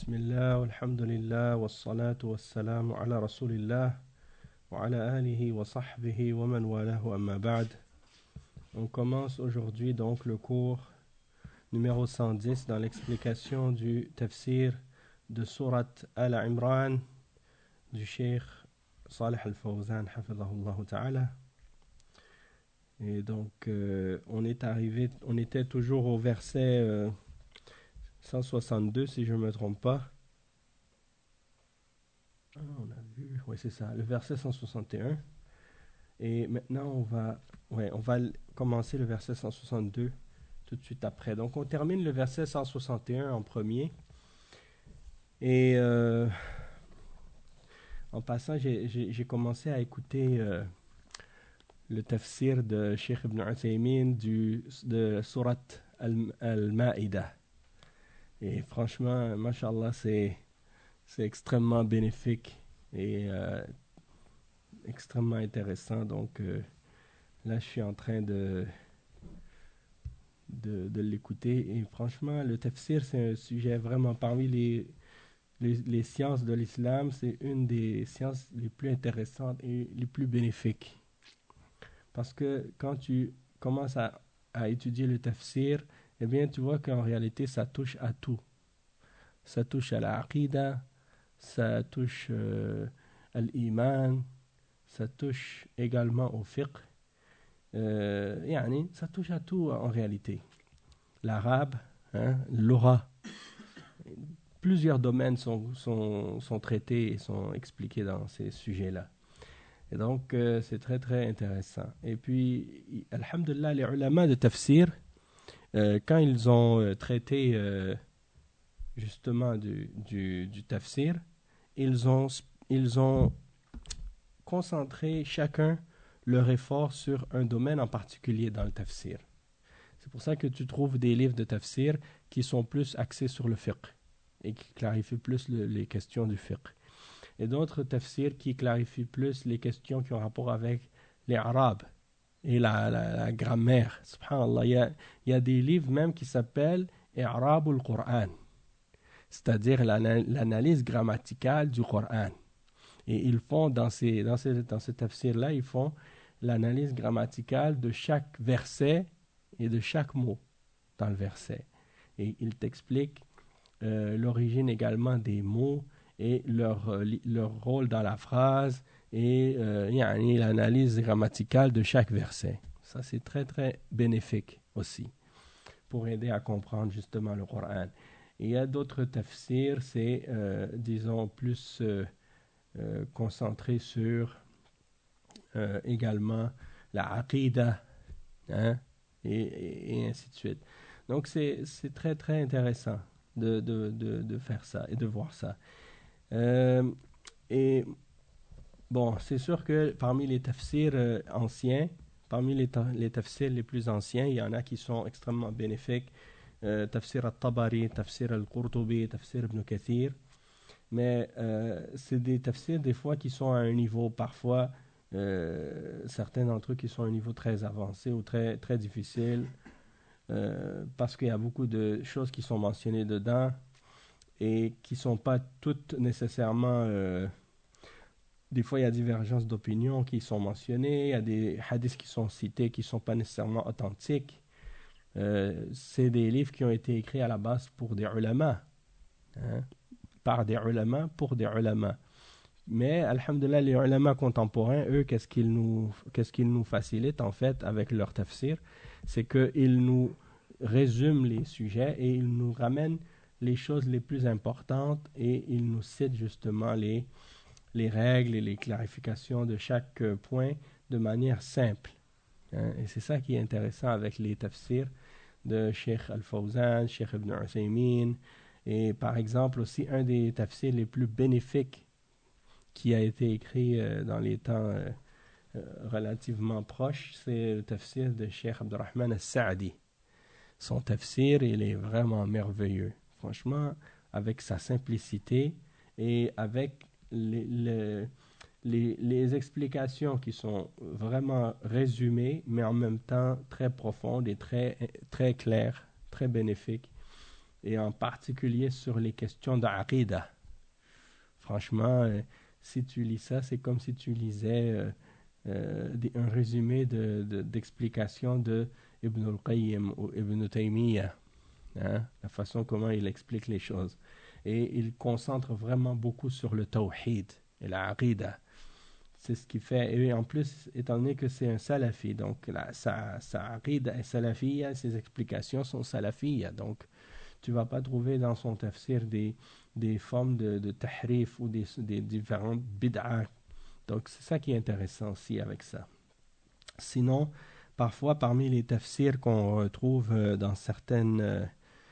بسم الله والحمد لله والصلاة والسلام على رسول الله وعلى آله وصحبه ومن والاه أما بعد. On commence aujourd'hui donc le cours numéro 110 dans l'explication du tafsir de Surat Al-Imran du Cheikh Salih Al-Fawzan hafidhahullah ta'ala. Et donc on était toujours au verset 162 si je ne me trompe pas. On a vu, oui c'est ça, le verset 161. Et maintenant on va commencer le verset 162 tout de suite après. Donc on termine le verset 161 en premier. Et en passant, j'ai commencé à écouter le tafsir de Cheikh Ibn Uthaymin de Surat Al-Ma'idah. Et franchement, mashallah, c'est extrêmement bénéfique et extrêmement intéressant. Donc là, je suis en train de l'écouter. Et franchement, le tafsir, c'est un sujet vraiment parmi les sciences de l'islam, c'est une des sciences les plus intéressantes et les plus bénéfiques. Parce que quand tu commences à étudier le tafsir, eh bien, tu vois qu'en réalité, ça touche à tout. Ça touche à la aqida, ça touche à l'iman, ça touche également au fiqh. Ça touche à tout en réalité. L'arabe, l'aura. Plusieurs domaines sont traités et sont expliqués dans ces sujets-là. Et donc, c'est très, très intéressant. Et puis, alhamdulillah, les ulama de tafsir, quand ils ont traité justement du tafsir, ils ont concentré chacun leur effort sur un domaine en particulier dans le tafsir. C'est pour ça que tu trouves des livres de tafsir qui sont plus axés sur le fiqh et qui clarifient plus les questions du fiqh. Et d'autres tafsirs qui clarifient plus les questions qui ont rapport avec les arabes et la grammaire. Subhanallah, il y a des livres même qui s'appellent I'rabul Qur'an, c'est-à-dire l'analyse grammaticale du Coran. Et ils font dans ce tafsir-là, ils font l'analyse grammaticale de chaque verset et de chaque mot dans le verset. Et ils t'expliquent l'origine également des mots et leur rôle dans la phrase et l'analyse grammaticale de chaque verset. Ça, c'est très, très bénéfique aussi pour aider à comprendre justement le Coran. Et il y a d'autres tafsirs, c'est, disons, plus concentré sur également la aqida, et ainsi de suite. Donc, c'est très, très intéressant de faire ça et de voir ça. Et bon, c'est sûr que parmi les tafsirs anciens, parmi les tafsirs les plus anciens, il y en a qui sont extrêmement bénéfiques. Tafsir al-Tabari, Tafsir al-Qurtubi, Tafsir ibn Kathir. Mais c'est des tafsirs des fois qui sont à un niveau parfois, certains d'entre eux qui sont à un niveau très avancé ou très, très difficile, parce qu'il y a beaucoup de choses qui sont mentionnées dedans et qui ne sont pas toutes nécessairement... des fois, il y a divergence d'opinion qui sont mentionnées, il y a des hadiths qui sont cités qui ne sont pas nécessairement authentiques. C'est des livres qui ont été écrits à la base pour des ulama, par des ulama, pour des ulama. Mais, alhamdulillah, les ulama contemporains, eux, qu'est-ce qu'ils nous facilitent, en fait, avec leur tafsir? C'est qu'ils nous résument les sujets et ils nous ramènent les choses les plus importantes et ils nous citent justement les règles et les clarifications de chaque point de manière simple. Et c'est ça qui est intéressant avec les tafsirs de Cheikh Al-Fawzan, Cheikh Ibn Uthaymin, et par exemple aussi un des tafsirs les plus bénéfiques qui a été écrit dans les temps relativement proches, c'est le tafsir de Cheikh Abdurrahman Al-Sa'di. Son tafsir, il est vraiment merveilleux. Franchement, avec sa simplicité et avec les explications qui sont vraiment résumées, mais en même temps très profondes et très, très claires, très bénéfiques. et en particulier sur les questions d'Aqidah. Franchement, si tu lis ça, c'est comme si tu lisais un résumé d'explication de Ibn al-Qayyim ou Ibn Taymiyyah, hein, la façon comment il explique les choses. Et il concentre vraiment beaucoup sur le tawhid et la aqidah. C'est ce qui fait, et en plus, étant donné que c'est un salafi, donc sa aqidah est salafiyya, ses explications sont salafiyya, donc tu ne vas pas trouver dans son tafsir des formes de tahrif ou des différentes bid'ah. Donc c'est ça qui est intéressant aussi avec ça. Sinon, parfois parmi les tafsirs qu'on retrouve dans certaines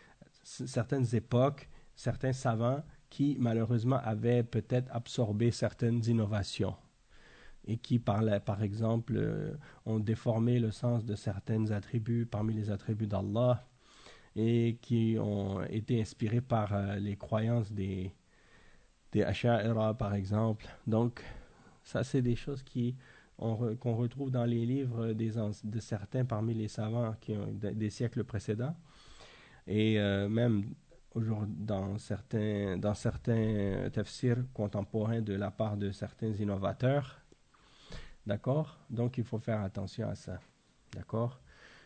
époques, certains savants qui malheureusement avaient peut-être absorbé certaines innovations et qui par exemple ont déformé le sens de certains attributs parmi les attributs d'Allah et qui ont été inspirés par les croyances des Asha'ira par exemple. Donc ça c'est des choses qu'on retrouve dans les livres de certains parmi les savants des siècles précédents et même aujourd'hui dans certains tafsirs contemporains de la part de certains innovateurs. D'accord? Donc il faut faire attention à ça. D'accord?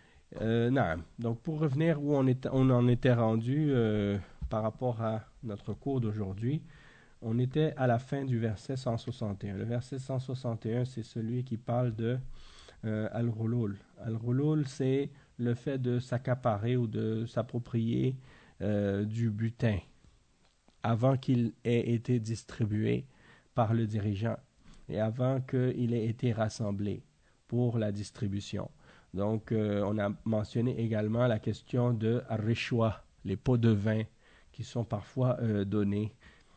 Donc pour revenir où on en était rendu par rapport à notre cours d'aujourd'hui, on était à la fin du verset 161. Le verset 161, c'est celui qui parle de al-ghulul. Al-ghulul, c'est le fait de s'accaparer ou de s'approprier du butin avant qu'il ait été distribué par le dirigeant et avant qu'il ait été rassemblé pour la distribution. Donc, on a mentionné également la question de ar-rishwa, les pots de vin qui sont parfois donnés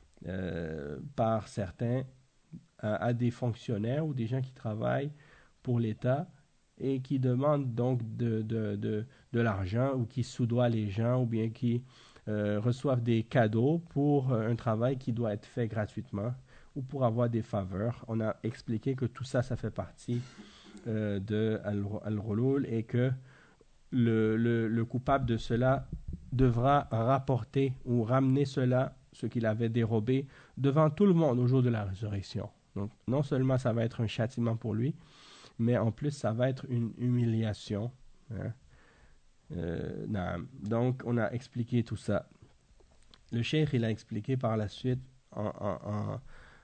par certains à des fonctionnaires ou des gens qui travaillent pour l'État et qui demandent donc de l'argent ou qui soudoient les gens ou bien qui reçoivent des cadeaux pour un travail qui doit être fait gratuitement ou pour avoir des faveurs. On a expliqué que tout ça, ça fait partie de al-ghulul et que le coupable de cela devra rapporter ou ramener cela, ce qu'il avait dérobé, devant tout le monde au jour de la résurrection. Donc, non seulement ça va être un châtiment pour lui, mais en plus, ça va être une humiliation. Hein? Donc, on a expliqué tout ça. Le cheikh, il a expliqué par la suite, à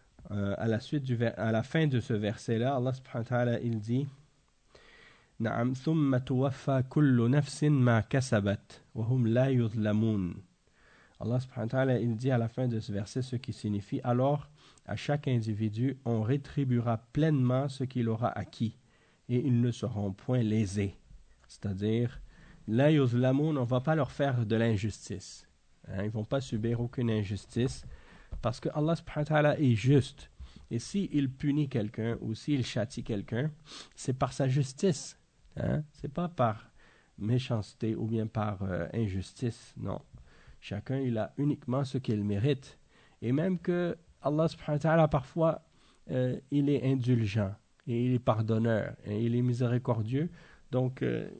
la fin de ce verset-là, Allah subhanahu wa ta'ala, il dit نعم ثم توفى كل نفس ما كسبت وهم لا يظلمون. Allah subhanahu wa ta'ala, il dit à la fin de ce verset ce qui signifie alors à chaque individu on rétribuera pleinement ce qu'il aura acquis et ils ne seront point lésés. C'est-à-dire la yuzlamoun, on ne va pas leur faire de l'injustice. Ils ne vont pas subir aucune injustice parce que Allah subhanahu wa ta'ala est juste. Et s'il punit quelqu'un ou s'il châtie quelqu'un, c'est par sa justice. C'est pas par méchanceté ou bien par injustice. Non. Chacun, il a uniquement ce qu'il mérite. Et même que Allah subhanahu wa ta'ala, parfois, il est indulgent et il est pardonneur et il est miséricordieux. Donc,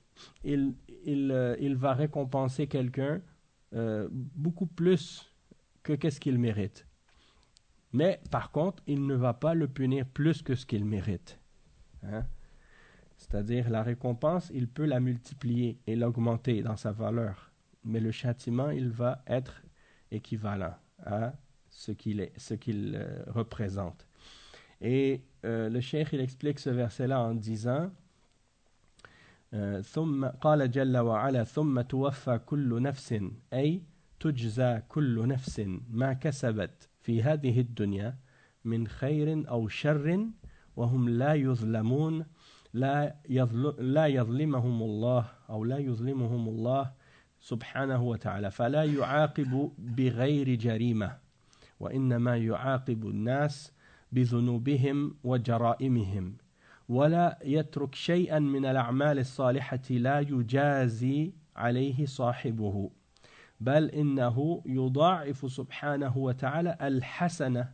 il va récompenser quelqu'un beaucoup plus que qu'est-ce qu'il mérite. Mais, par contre, il ne va pas le punir plus que ce qu'il mérite. C'est-à-dire, la récompense, il peut la multiplier et l'augmenter dans sa valeur. Mais le châtiment, il va être équivalent à ce qu'il représente. Et le cheikh, il explique ce verset-là en disant ثم قال جل وعلا ثم توفى كل نفس أي تجزى كل نفس ما كسبت في هذه الدنيا من خير أو شر وهم لا يظلمون لا يظلمهم الله أو لا يظلمهم الله سبحانه وتعالى فلا يعاقب بغير جريمة وإنما يعاقب الناس بذنوبهم وجرائمهم ولا يترك شيئا من الأعمال الصالحة لا يجازي عليه صاحبه بل إنه يضاعف سبحانه وتعالى الحسنة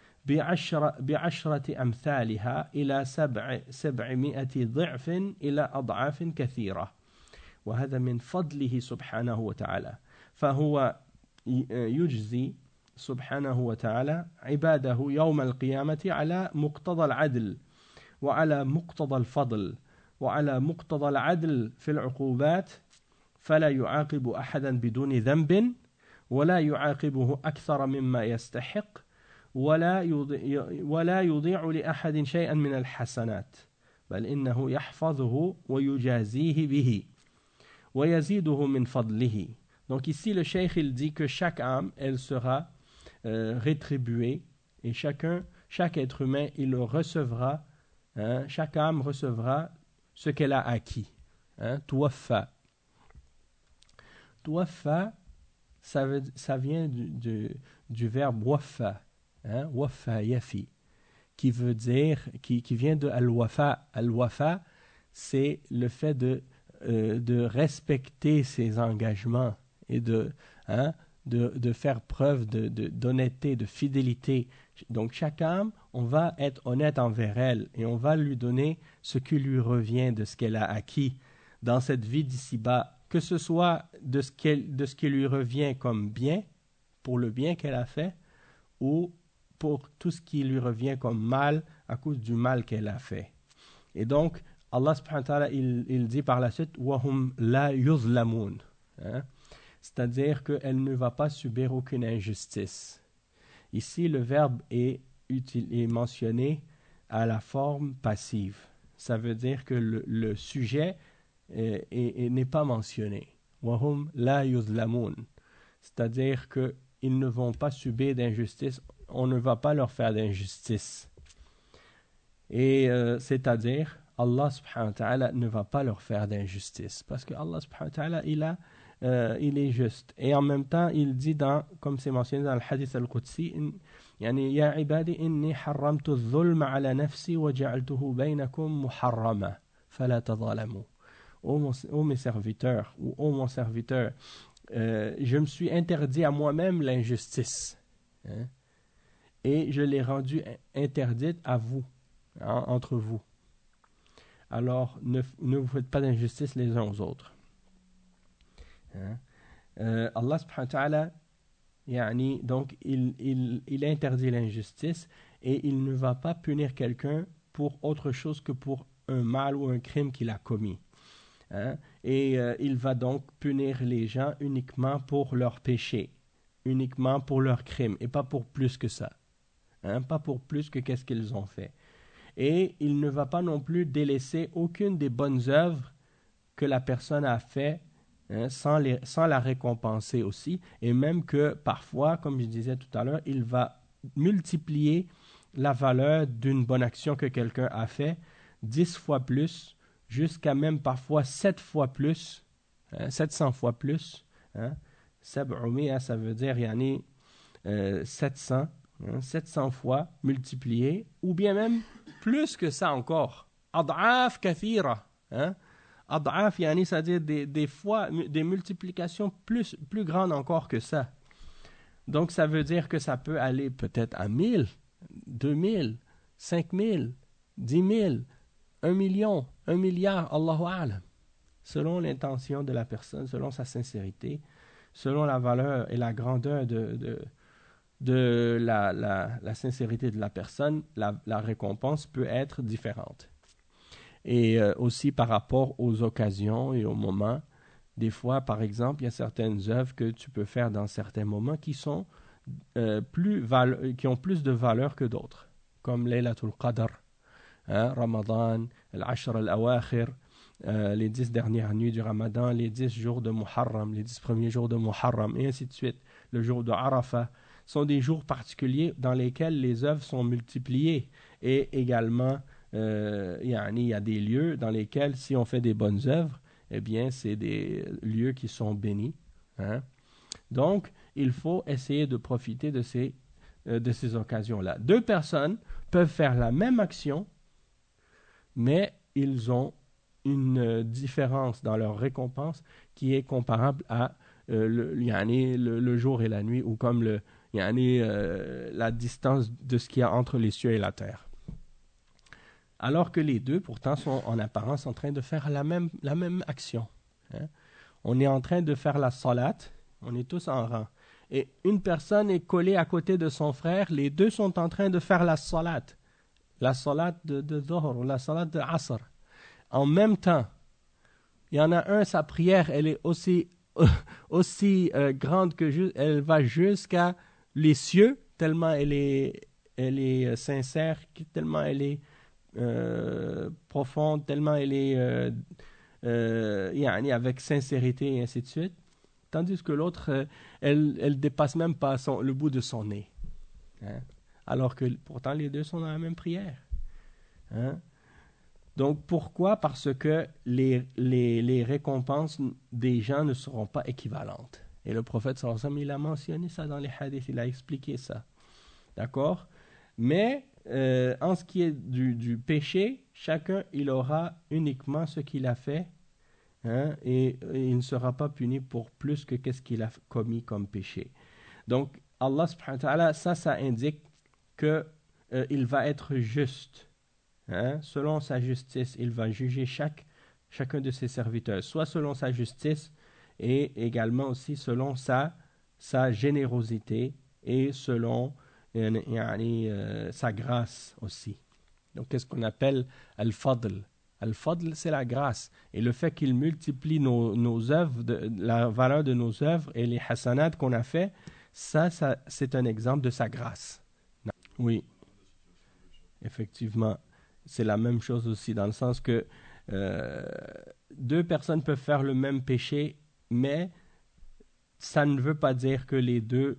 بعشرة أمثالها إلى 700 ضعف إلى أضعاف كثيرة وهذا من فضله سبحانه وتعالى فهو يجزي سبحانه وتعالى عباده يوم القيامة على مقتضى العدل وعلى مقتضى الفضل وعلى مقتضى العدل في العقوبات فلا يعاقب أحدا بدون ذنب ولا يعاقبه أكثر مما يستحق ولا يضيع لأحد شيئا من الحسنات بل إنه يحفظه ويجازيه به ويزيده من فضله. Donc ici le cheikh il dit que chaque âme elle sera rétribuée et chaque être humain il recevra, chaque âme recevra ce qu'elle a acquis. Tuwaffa. Tuwaffa, ça vient du verbe waffa, waffa yafi, qui veut dire, qui vient de al-wafa. Al-wafa, c'est le fait de respecter ses engagements et de faire preuve d'honnêteté, de fidélité. Donc chaque âme, on va être honnête envers elle et on va lui donner ce qui lui revient de ce qu'elle a acquis dans cette vie d'ici-bas, que ce soit de ce qui lui revient comme bien, pour le bien qu'elle a fait, ou pour tout ce qui lui revient comme mal à cause du mal qu'elle a fait. Et donc, Allah subhanahu wa ta'ala, il dit par la suite, وَهُمْ لَا يُظْلَمُونَ, c'est-à-dire qu'elle ne va pas subir aucune injustice. Ici, le verbe est mentionné à la forme passive. Ça veut dire que le sujet n'est pas mentionné. وَهُمْ لَا يُظْلَمُونَ, c'est-à-dire qu'ils ne vont pas subir d'injustice, on ne va pas leur faire d'injustice. Et c'est-à-dire, Allah subhanahu wa ta'ala ne va pas leur faire d'injustice. Parce que Allah subhanahu wa ta'ala, il est juste. Et en même temps, il dit, comme c'est mentionné dans le hadith al-Qudsi, يعني يا عبادي إني حرمت الظلم على نفسي وجعلته بينكم محرما فلا تظالموا. Ô mes serviteurs, ou ô mon serviteur, je me suis interdit à moi-même l'injustice. Et je l'ai rendue interdite à vous, entre vous. Alors, ne vous faites pas d'injustice les uns aux autres. Allah subhanahu wa ta'ala, donc, il interdit l'injustice et il ne va pas punir quelqu'un pour autre chose que pour un mal ou un crime qu'il a commis. Et il va donc punir les gens uniquement pour leurs péchés, uniquement pour leurs crimes et pas pour plus que ça. Pas pour plus que qu'est-ce qu'ils ont fait. Et il ne va pas non plus délaisser aucune des bonnes œuvres que la personne a fait sans la récompenser aussi. Et même que parfois, comme je disais tout à l'heure, il va multiplier la valeur d'une bonne action que quelqu'un a fait 10 fois plus, jusqu'à même parfois 7 fois plus, 700 fois plus. Sab'umi'a, ça veut dire 700. 700 fois multiplié, ou bien même plus que ça encore. Ad'af kathira. Ad'af, c'est-à-dire des fois, des multiplications plus grandes encore que ça. Donc ça veut dire que ça peut aller peut-être à 1000, 2000, 5000, 10 000, 1 million, 1 milliard, Allahu a'lam. Selon l'intention de la personne, selon sa sincérité, selon la valeur et la grandeur de la sincérité de la personne, la récompense peut être différente. Et aussi par rapport aux occasions et aux moments, des fois, par exemple, il y a certaines œuvres que tu peux faire dans certains moments qui sont qui ont plus de valeur que d'autres, comme Laylatul Qadr, Ramadan, Al-Ashr al-Awakhir, les 10 dernières nuits du Ramadan, les 10 jours de Muharram, les 10 premiers jours de Muharram, et ainsi de suite. Le jour de Arafah sont des jours particuliers dans lesquels les œuvres sont multipliées. Et également, il y a des lieux dans lesquels, si on fait des bonnes œuvres, eh bien, c'est des lieux qui sont bénis. Donc, il faut essayer de profiter de ces occasions-là. 2 personnes peuvent faire la même action, mais ils ont une différence dans leur récompense qui est comparable à le jour et la nuit, ou comme la distance de ce qu'il y a entre les cieux et la terre. Alors que les deux, pourtant, sont en apparence en train de faire la même action. On est en train de faire la salat, on est tous en rang. et une personne est collée à côté de son frère, les deux sont en train de faire la salat de Dhuhr ou la salat de Asr. En même temps, il y en a un, sa prière, elle est aussi grande que elle va jusqu'à les cieux, tellement elle est sincère, tellement elle est profonde, tellement elle est yani avec sincérité et ainsi de suite. Tandis que l'autre, elle dépasse même pas le bout de son nez. Hein? Alors que pourtant les deux sont dans la même prière. Hein? Donc pourquoi? Parce que les récompenses des gens ne seront pas équivalentes. Et le prophète sallallahu alayhi wa sallam, il a mentionné ça dans les hadiths, il a expliqué ça. D'accord? Mais en ce qui est du péché, chacun il aura uniquement ce qu'il a fait, hein, et il ne sera pas puni pour plus que qu'est-ce qu'il a commis comme péché. Donc Allah subhanahu wa ta'ala, ça indique que il va être juste. Hein? Selon sa justice, il va juger chacun de ses serviteurs, soit selon sa justice et également aussi selon sa générosité et selon sa grâce aussi. Donc, qu'est-ce qu'on appelle al-fadl? Al-fadl, c'est la grâce. Et le fait qu'il multiplie nos œuvres, la valeur de nos œuvres et les hasanats qu'on a fait, ça c'est un exemple de sa grâce. Oui, effectivement. C'est la même chose aussi, dans le sens que deux personnes peuvent faire le même péché, mais ça ne veut pas dire que les deux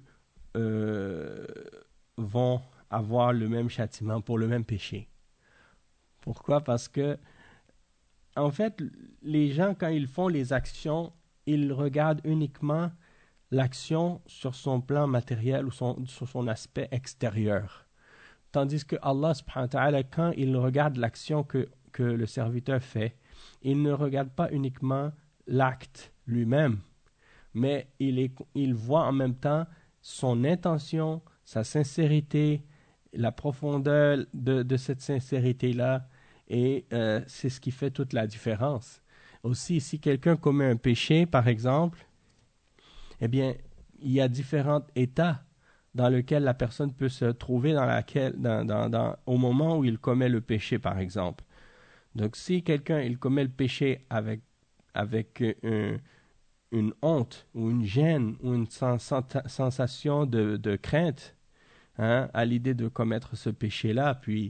vont avoir le même châtiment pour le même péché. Pourquoi? Parce que, en fait, les gens, quand ils font les actions, ils regardent uniquement l'action sur son plan matériel ou sur son aspect extérieur. Tandis que Allah subhanahu wa ta'ala, quand il regarde l'action que le serviteur fait, il ne regarde pas uniquement l'acte lui-même, mais il voit en même temps son intention, sa sincérité, la profondeur de cette sincérité-là, et c'est ce qui fait toute la différence. Aussi, si quelqu'un commet un péché, par exemple, eh bien, il y a différents états dans lequel la personne peut se trouver au moment où il commet le péché, par exemple. Donc, si quelqu'un il commet le péché avec une honte ou une gêne ou une sensation de crainte, hein, à l'idée de commettre ce péché-là, puis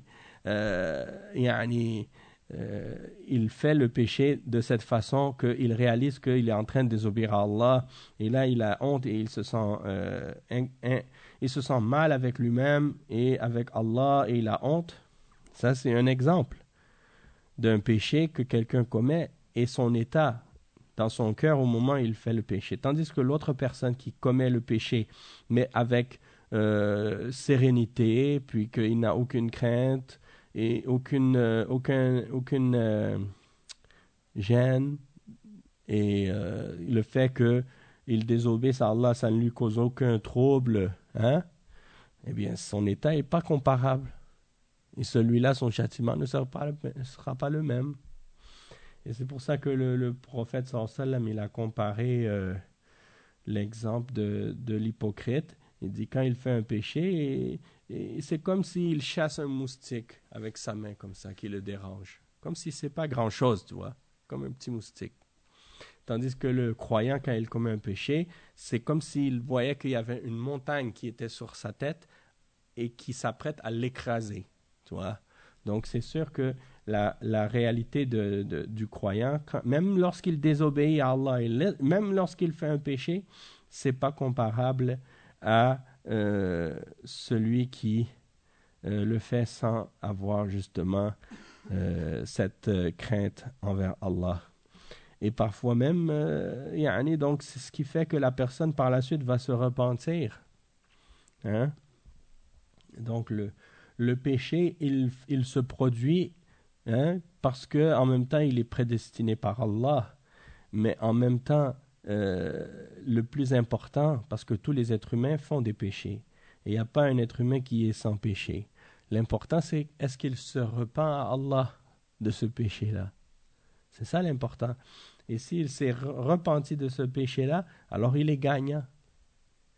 il fait le péché de cette façon qu'il réalise qu'il est en train de désobéir à Allah, et là il a honte et il se sent mal avec lui-même et avec Allah, et il a honte. Ça, c'est un exemple d'un péché que quelqu'un commet et son état dans son cœur au moment où il fait le péché. Tandis que l'autre personne qui commet le péché, mais avec sérénité, puis qu'il n'a aucune crainte et aucune gêne, et le fait qu'il désobéisse à Allah, ça ne lui cause aucun trouble, hein? Eh bien, son état n'est pas comparable. Et celui-là, son châtiment ne sera pas le même. Et c'est pour ça que le prophète sallallahu alayhi wa sallam, il a comparé l'exemple de l'hypocrite. Il dit quand il fait un péché, et c'est comme s'il chasse un moustique avec sa main comme ça, qui le dérange. Comme si c'est pas grand-chose, tu vois, comme un petit moustique. Tandis que le croyant, quand il commet un péché, c'est comme s'il voyait qu'il y avait une montagne qui était sur sa tête et qui s'apprête à l'écraser, tu vois. Donc c'est sûr que la réalité du croyant, même lorsqu'il désobéit à Allah, même lorsqu'il fait un péché, c'est pas comparable à celui qui le fait sans avoir justement cette crainte envers Allah. Et parfois même, donc c'est ce qui fait que la personne par la suite va se repentir. Hein? Donc le péché, il se produit, hein, parce que en même temps il est prédestiné par Allah, mais en même temps le plus important, parce que tous les êtres humains font des péchés, et il n'y a pas un être humain qui est sans péché. L'important, c'est est-ce qu'il se repent à Allah de ce péché-là. C'est ça l'important. Et s'il s'est repenti de ce péché-là, alors il est gagnant.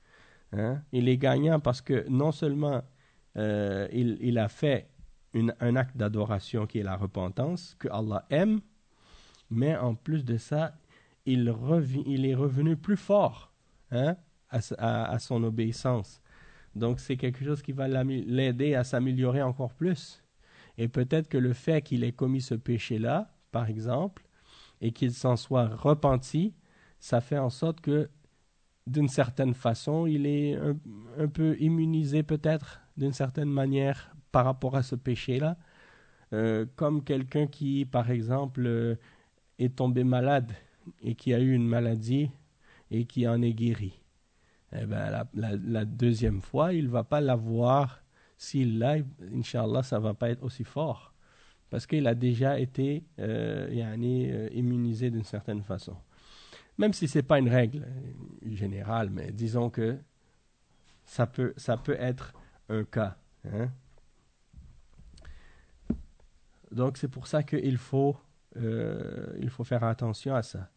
Hein? Il est gagnant parce que non seulement il a fait un acte d'adoration qui est la repentance, que Allah aime, mais en plus de ça, il est revenu plus fort, hein, à son obéissance. Donc c'est quelque chose qui va l'aider à s'améliorer encore plus. Et peut-être que le fait qu'il ait commis ce péché-là, par exemple, et qu'il s'en soit repenti, ça fait en sorte que, d'une certaine façon, il est un peu immunisé peut-être, d'une certaine manière, par rapport à ce péché-là. Comme quelqu'un qui, par exemple, est tombé malade et qui a eu une maladie et qui en est guéri. Eh ben, la deuxième fois, il ne va pas l'avoir. S'il l'a, Inch'Allah, ça ne va pas être aussi fort. Parce qu'il a déjà été immunisé d'une certaine façon. Même si ce n'est pas une règle générale, mais disons que ça peut être un cas. Hein? Donc c'est pour ça qu'il faut faire attention à ça.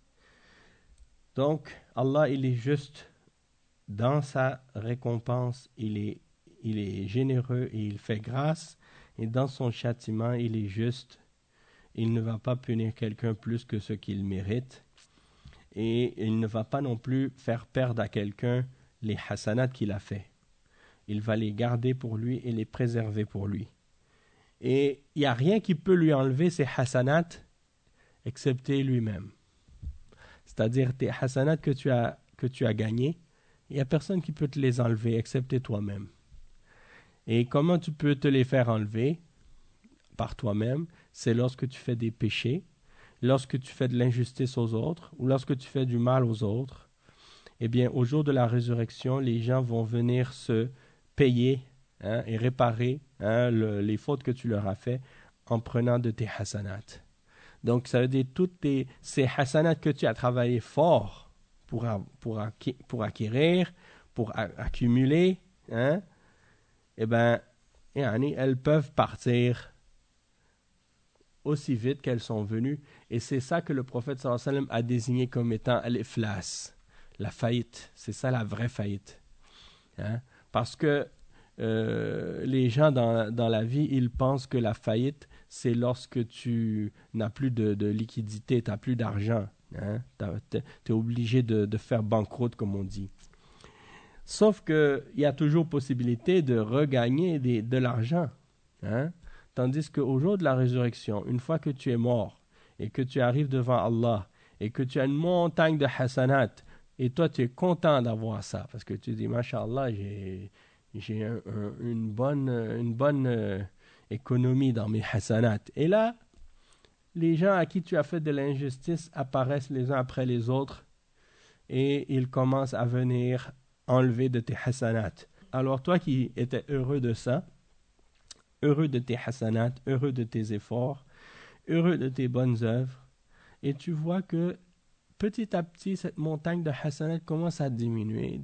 Donc Allah, il est juste dans sa récompense, il est généreux et il fait grâce. Et dans son châtiment, il est juste. Il ne va pas punir quelqu'un plus que ce qu'il mérite. Et il ne va pas non plus faire perdre à quelqu'un les hasanats qu'il a fait. Il va les garder pour lui et les préserver pour lui. Et il n'y a rien qui peut lui enlever ses hasanats excepté lui-même. C'est-à-dire tes hasanats que tu as gagnés, il n'y a personne qui peut te les enlever excepté toi-même. Et comment tu peux te les faire enlever par toi-même? C'est lorsque tu fais des péchés, lorsque tu fais de l'injustice aux autres ou lorsque tu fais du mal aux autres. Eh bien, au jour de la résurrection, les gens vont venir se payer et réparer les fautes que tu leur as fait en prenant de tes hasanats. Donc, ça veut dire toutes ces hasanats que tu as travaillé fort pour acquérir, pour accumuler, eh bien, elles peuvent partir aussi vite qu'elles sont venues. Et c'est ça que le prophète sallallahu alayhi wa sallam a désigné comme étant al-iflas, la faillite. C'est ça la vraie faillite. Parce que les gens dans la vie, ils pensent que la faillite, c'est lorsque tu n'as plus de liquidité, tu n'as plus d'argent. Tu es obligé de faire banqueroute, comme on dit. Sauf qu'il y a toujours possibilité de regagner de l'argent. Tandis qu'au jour de la résurrection, une fois que tu es mort et que tu arrives devant Allah et que tu as une montagne de hasanat et toi tu es content d'avoir ça parce que tu dis, Masha'Allah, j'ai une bonne économie dans mes hasanat. Et là, les gens à qui tu as fait de l'injustice apparaissent les uns après les autres et ils commencent à venir enlever de tes hasanat. Alors toi qui étais heureux de ça, heureux de tes hasanat, heureux de tes efforts, heureux de tes bonnes œuvres, et tu vois que petit à petit, cette montagne de hasanat commence à diminuer.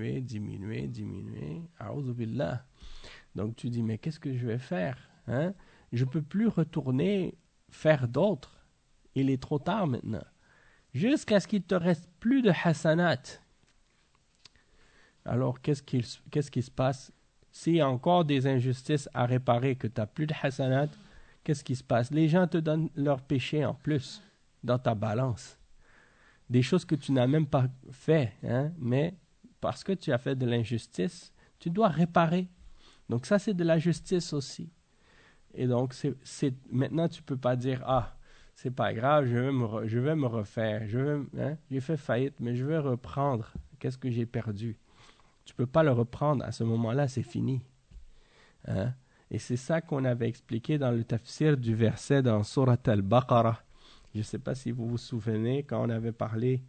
A'udhu billah. Donc tu dis, mais qu'est-ce que je vais faire? Je ne peux plus retourner faire d'autres. Il est trop tard maintenant. Jusqu'à ce qu'il ne te reste plus de hasanat. Alors, qu'est-ce qui se passe? S'il y a encore des injustices à réparer, que tu n'as plus de hasanat, qu'est-ce qui se passe? Les gens te donnent leurs péchés en plus dans ta balance. Des choses que tu n'as même pas fait, mais parce que tu as fait de l'injustice, tu dois réparer. Donc ça, c'est de la justice aussi. Et donc, maintenant, tu ne peux pas dire, c'est pas grave, je vais me refaire. J'ai fait faillite, mais je vais reprendre. Qu'est-ce que j'ai perdu? Tu ne peux pas le reprendre. À ce moment-là, c'est fini. Et c'est ça qu'on avait expliqué dans le tafsir du verset dans Surat al-Baqarah. Je ne sais pas si vous vous souvenez, quand on avait parlé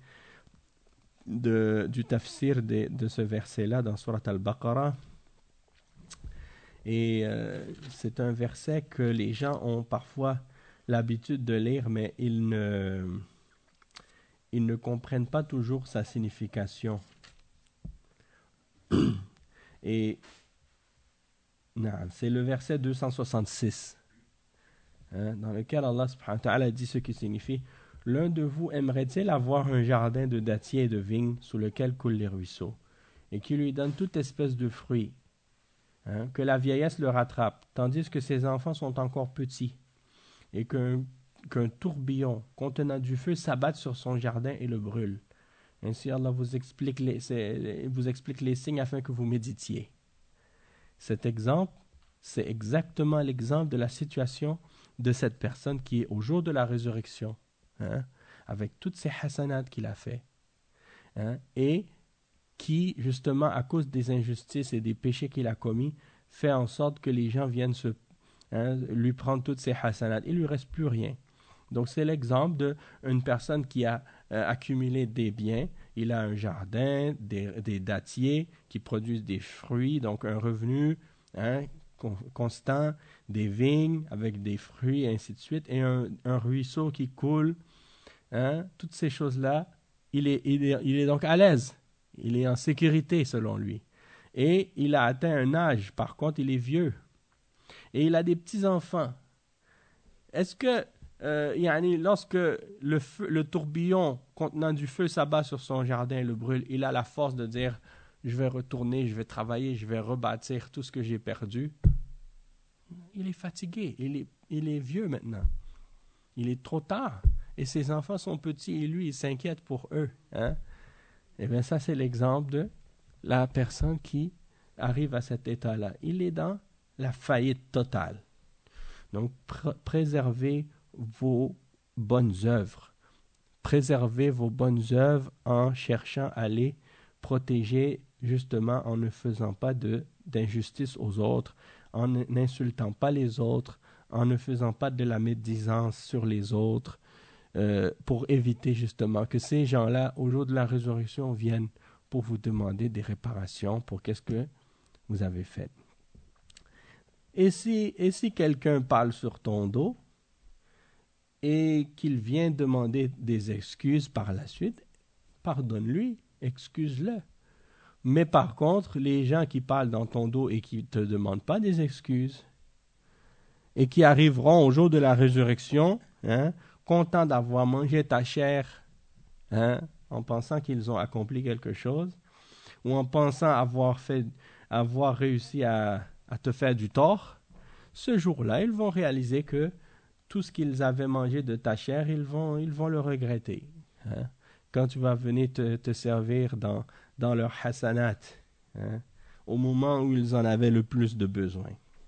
du tafsir de ce verset-là dans Surat al-Baqarah. Et c'est un verset que les gens ont parfois l'habitude de lire, mais ils ne comprennent pas toujours sa signification. Et c'est le verset 266, dans lequel Allah subhanahu wa ta'ala dit ce qui signifie: l'un de vous aimerait-il avoir un jardin de dattiers et de vignes sous lequel coulent les ruisseaux, et qui lui donne toute espèce de fruits, hein, que la vieillesse le rattrape, tandis que ses enfants sont encore petits, et qu'un tourbillon contenant du feu s'abatte sur son jardin et le brûle. Ainsi, Allah vous explique les signes afin que vous méditiez. Cet exemple, c'est exactement l'exemple de la situation de cette personne qui est au jour de la résurrection, hein, avec toutes ces hasanats qu'il a fait, hein, et qui, justement, à cause des injustices et des péchés qu'il a commis, fait en sorte que les gens viennent lui prendre toutes ces hasanats. Il ne lui reste plus rien. Donc, c'est l'exemple d'une personne qui a accumulé des biens. Il a un jardin, des dattiers qui produisent des fruits, donc un revenu, hein, constant, des vignes avec des fruits, et ainsi de suite, et un ruisseau qui coule. Hein, toutes ces choses-là, il est donc à l'aise. Il est en sécurité, selon lui. Et il a atteint un âge, par contre, il est vieux. Et il a des petits-enfants. Est-ce que, lorsque le tourbillon contenant du feu s'abat sur son jardin et le brûle, il a la force de dire « Je vais retourner, je vais travailler, je vais rebâtir tout ce que j'ai perdu ». Il est fatigué, il est vieux maintenant. Il est trop tard. Et ses enfants sont petits et lui, il s'inquiète pour eux. Hein? Eh bien, ça, c'est l'exemple de la personne qui arrive à cet état-là. Il est dans la faillite totale. Donc, préservez vos bonnes œuvres. Préservez vos bonnes œuvres en cherchant à les protéger, justement, en ne faisant pas d'injustice aux autres, en n'insultant pas les autres, en ne faisant pas de la médisance sur les autres, pour éviter justement que ces gens-là, au jour de la résurrection, viennent pour vous demander des réparations pour qu'est-ce que vous avez fait. Et si quelqu'un parle sur ton dos et qu'il vient demander des excuses par la suite, pardonne-lui, excuse-le. Mais par contre, les gens qui parlent dans ton dos et qui ne te demandent pas des excuses et qui arriveront au jour de la résurrection, hein, contents d'avoir mangé ta chair, hein, en pensant qu'ils ont accompli quelque chose, ou en pensant avoir réussi à te faire du tort, ce jour-là, ils vont réaliser que tout ce qu'ils avaient mangé de ta chair, ils vont le regretter. Hein. Quand tu vas venir te servir dans leur hasanat, hein, au moment où ils en avaient le plus de besoin.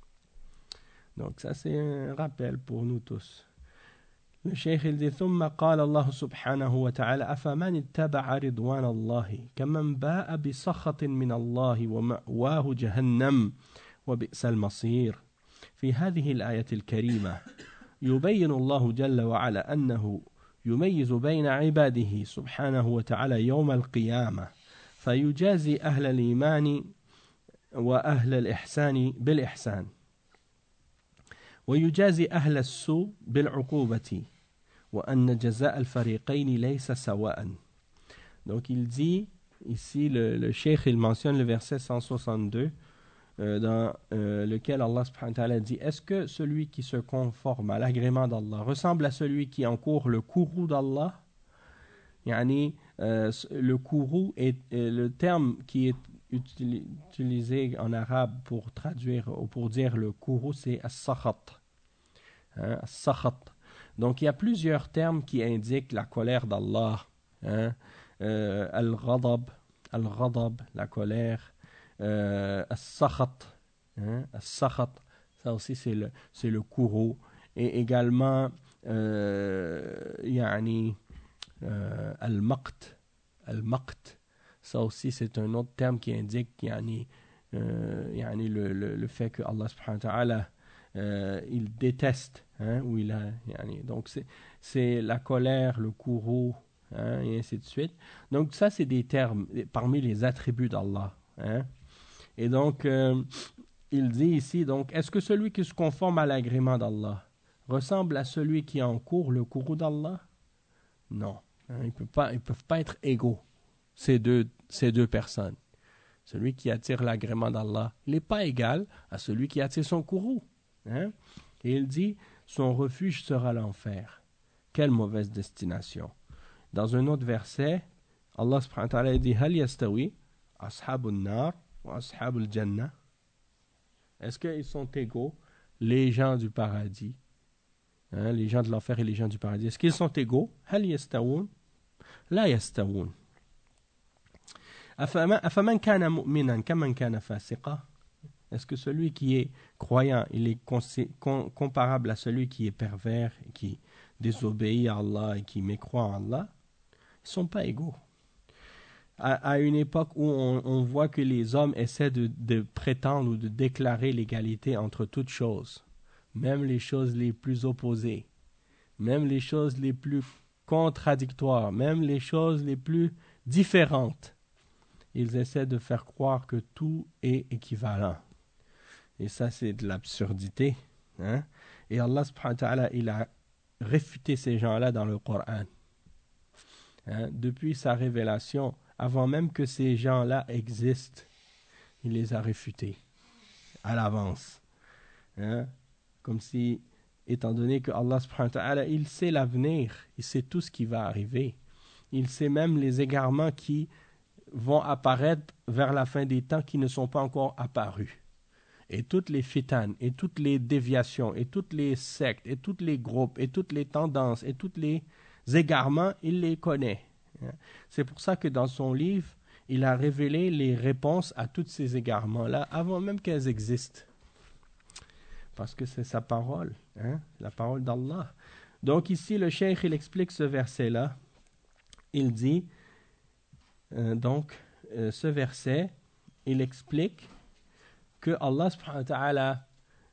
Donc ça, c'est un rappel pour nous tous. Le Cheikh il dit ثم قال الله سبحانه وتعالى أفمن اتبع رضوان الله كمن باء بسخط من الله ومأواه جهنم وبئس المصير. في هذه الآية الكريمة يبين الله جل وعلا أنه يميز بين عباده سبحانه وتعالى يوم القيامة فيجازي أهل الإيمان وأهل الإحسان بالإحسان ويجازي أهل السوء بالعقوبة وأن جزاء الفريقين ليس سواء. Donc il dit ici, le cheikh il mentionne le verset 162 dans lequel Allah subhanahu wa ta'ala dit: est-ce que celui qui se conforme à l'agrément d'Allah ressemble à celui qui encourt le courroux d'Allah? Le courroux est le terme qui est utilisé en arabe pour traduire ou pour dire le courroux, c'est as-sakhat. Hein, as-sakhat. Donc il y a plusieurs termes qui indiquent la colère d'Allah. Hein, al-ghadab, la colère. As-sakhat, hein, as-sakhat, ça aussi c'est le courroux. Et également al-maqt, ça aussi c'est un autre terme qui indique le fait que Allah subhanahu wa ta'ala il déteste, hein, ou donc c'est la colère, le courroux, hein, et ainsi de suite. Donc ça c'est des termes parmi les attributs d'Allah, hein. Et donc il dit ici, donc, est-ce que celui qui se conforme à l'agrément d'Allah ressemble à celui qui encourt le courroux d'Allah? Non, hein, ils peuvent pas être égaux, ces deux personnes. Celui qui attire l'agrément d'Allah, il n'est pas égal à celui qui attire son courroux. Hein? Et il dit, son refuge sera l'enfer. Quelle mauvaise destination. Dans un autre verset, Allah subhanahu wa ta'ala dit: Hal yastawi Ashab al-Nar ou Ashab al-Jannah? Est-ce qu'ils sont égaux, les gens du paradis, hein, les gens de l'enfer et les gens du paradis? Est-ce qu'ils sont égaux? هل يستوون؟ لا يستوون. أفمن كان مؤمنا كمن كان فاسقا? Est-ce que celui qui est croyant, il est comparable à celui qui est pervers, qui désobéit à Allah et qui mécroit en Allah? Ils ne sont pas égaux. À une époque où on voit que les hommes essaient de prétendre ou de déclarer l'égalité entre toutes choses, même les choses les plus opposées, même les choses les plus contradictoires, même les choses les plus différentes, ils essaient de faire croire que tout est équivalent. Et ça, c'est de l'absurdité. Hein? Et Allah subhanahu wa ta'ala, il a réfuté ces gens-là dans le Coran. Hein? Depuis sa révélation, avant même que ces gens-là existent, il les a réfutés à l'avance. Hein? Comme si, étant donné que Allah subhanahu wa ta'ala, il sait l'avenir, il sait tout ce qui va arriver. Il sait même les égarements qui vont apparaître vers la fin des temps qui ne sont pas encore apparus. Et toutes les fitanes, et toutes les déviations, et toutes les sectes, et tous les groupes, et toutes les tendances, et tous les égarements, il les connaît. C'est pour ça que dans son livre, il a révélé les réponses à tous ces égarements-là avant même qu'elles existent. Parce que c'est sa parole, hein, la parole d'Allah. Donc ici, le cheikh, il explique ce verset-là. Il dit, ce verset, il explique que Allah subhanahu wa ta'ala,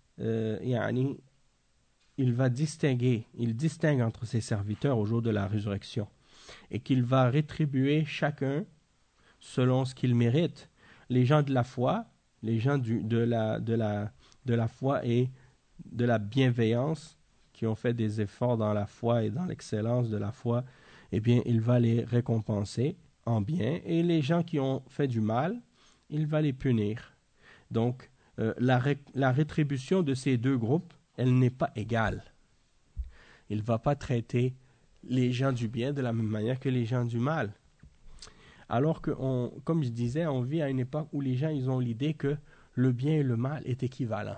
il distingue entre ses serviteurs au jour de la résurrection et qu'il va rétribuer chacun selon ce qu'il mérite. Les gens de la foi, les gens de la foi et de la bienveillance qui ont fait des efforts dans la foi et dans l'excellence de la foi, eh bien, il va les récompenser en bien, et les gens qui ont fait du mal, il va les punir. Donc, la rétribution de ces deux groupes, elle n'est pas égale. Il ne va pas traiter les gens du bien de la même manière que les gens du mal. Alors que, comme je disais, on vit à une époque où les gens ils ont l'idée que le bien et le mal est équivalent.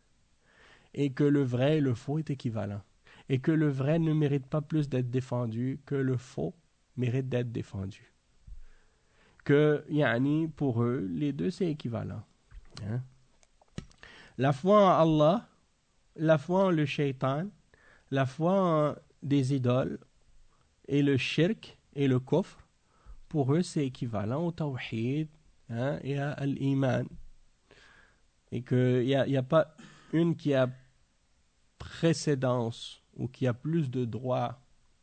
Et que le vrai et le faux est équivalent. Et que le vrai ne mérite pas plus d'être défendu que le faux mérite d'être défendu. Que, pour eux, les deux c'est équivalent. Hein? La foi en Allah, la foi en le shaitan, la foi en des idoles et le shirk et le kufr, pour eux c'est équivalent au tawhid, hein, et à l'iman. Et qu'il n'y a pas une qui a précédence ou qui a plus de droits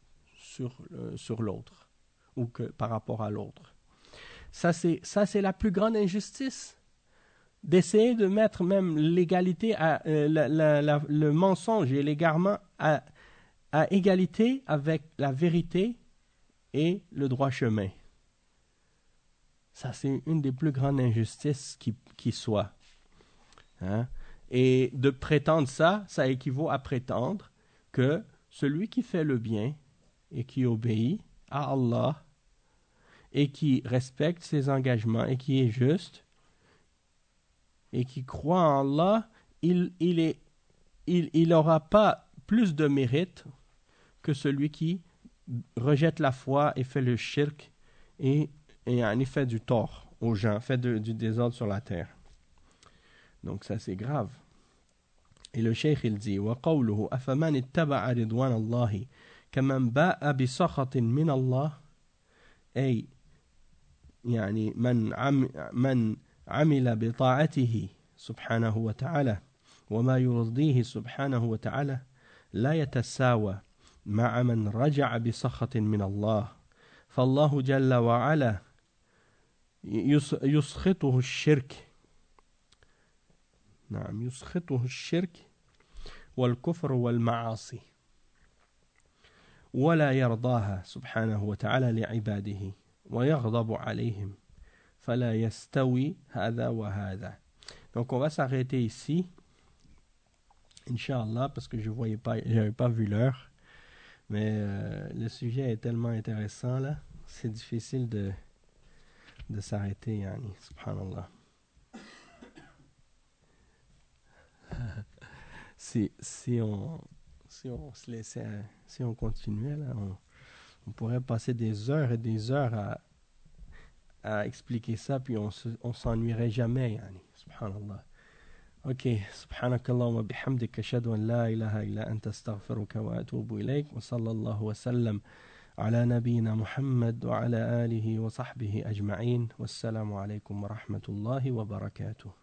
sur l'autre ou que par rapport à l'autre. Ça c'est la plus grande injustice. D'essayer de mettre même l'égalité, le mensonge et l'égarement à égalité avec la vérité et le droit chemin. Ça, c'est une des plus grandes injustices qui soit. Hein? Et de prétendre ça équivaut à prétendre que celui qui fait le bien et qui obéit à Allah et qui respecte ses engagements et qui est juste, et qui croit en Allah, il n'aura pas plus de mérite que celui qui rejette la foi et fait le shirk et fait du tort aux gens, fait du désordre sur la terre. Donc ça c'est grave. Et le cheikh il dit وَقَوْلُهُ أَفَمَنِ اتَّبَعَ رِضْوَانَ اللَّهِ كَمَنْ بَاءَ بِسَخَطٍ مِّنَ اللَّهِ أي من عمل بطاعته سبحانه وتعالى وما يرضيه سبحانه وتعالى لا يتساوى مع من رجع بسخط من الله فالله جل وعلا يسخطه الشرك والكفر والمعاصي ولا يرضاها سبحانه وتعالى لعباده ويغضب عليهم فلا يستوي هذا وهذا. Donc on va s'arrêter ici, Inch'Allah, parce que j'avais pas vu l'heure, mais le sujet est tellement intéressant là, c'est difficile de s'arrêter, yani, subhanallah. Si on se laissait, si on continuait, là, on pourrait passer des heures et des heures à expliquer ça, puis on s'ennuierait jamais, yani, subhanallah. Ok, subhanakallahumma bihamdik, ashhadu an la ilaha illa anta astaghfiruka wa atubu ilayk, wa sallallahu wa sallam ala nabiyyina Muhammad wa ala alihi wa sahbihi ajma'in, wassalamu alaykum wa rahmatullahi wa barakatuh.